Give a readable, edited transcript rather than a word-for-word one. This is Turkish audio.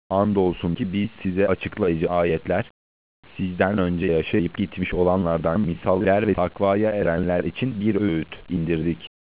Andolsun ki biz size açıklayıcı ayetler, sizden önce yaşayıp gitmiş olanlardan misaller ve takvaya erenler için bir öğüt indirdik.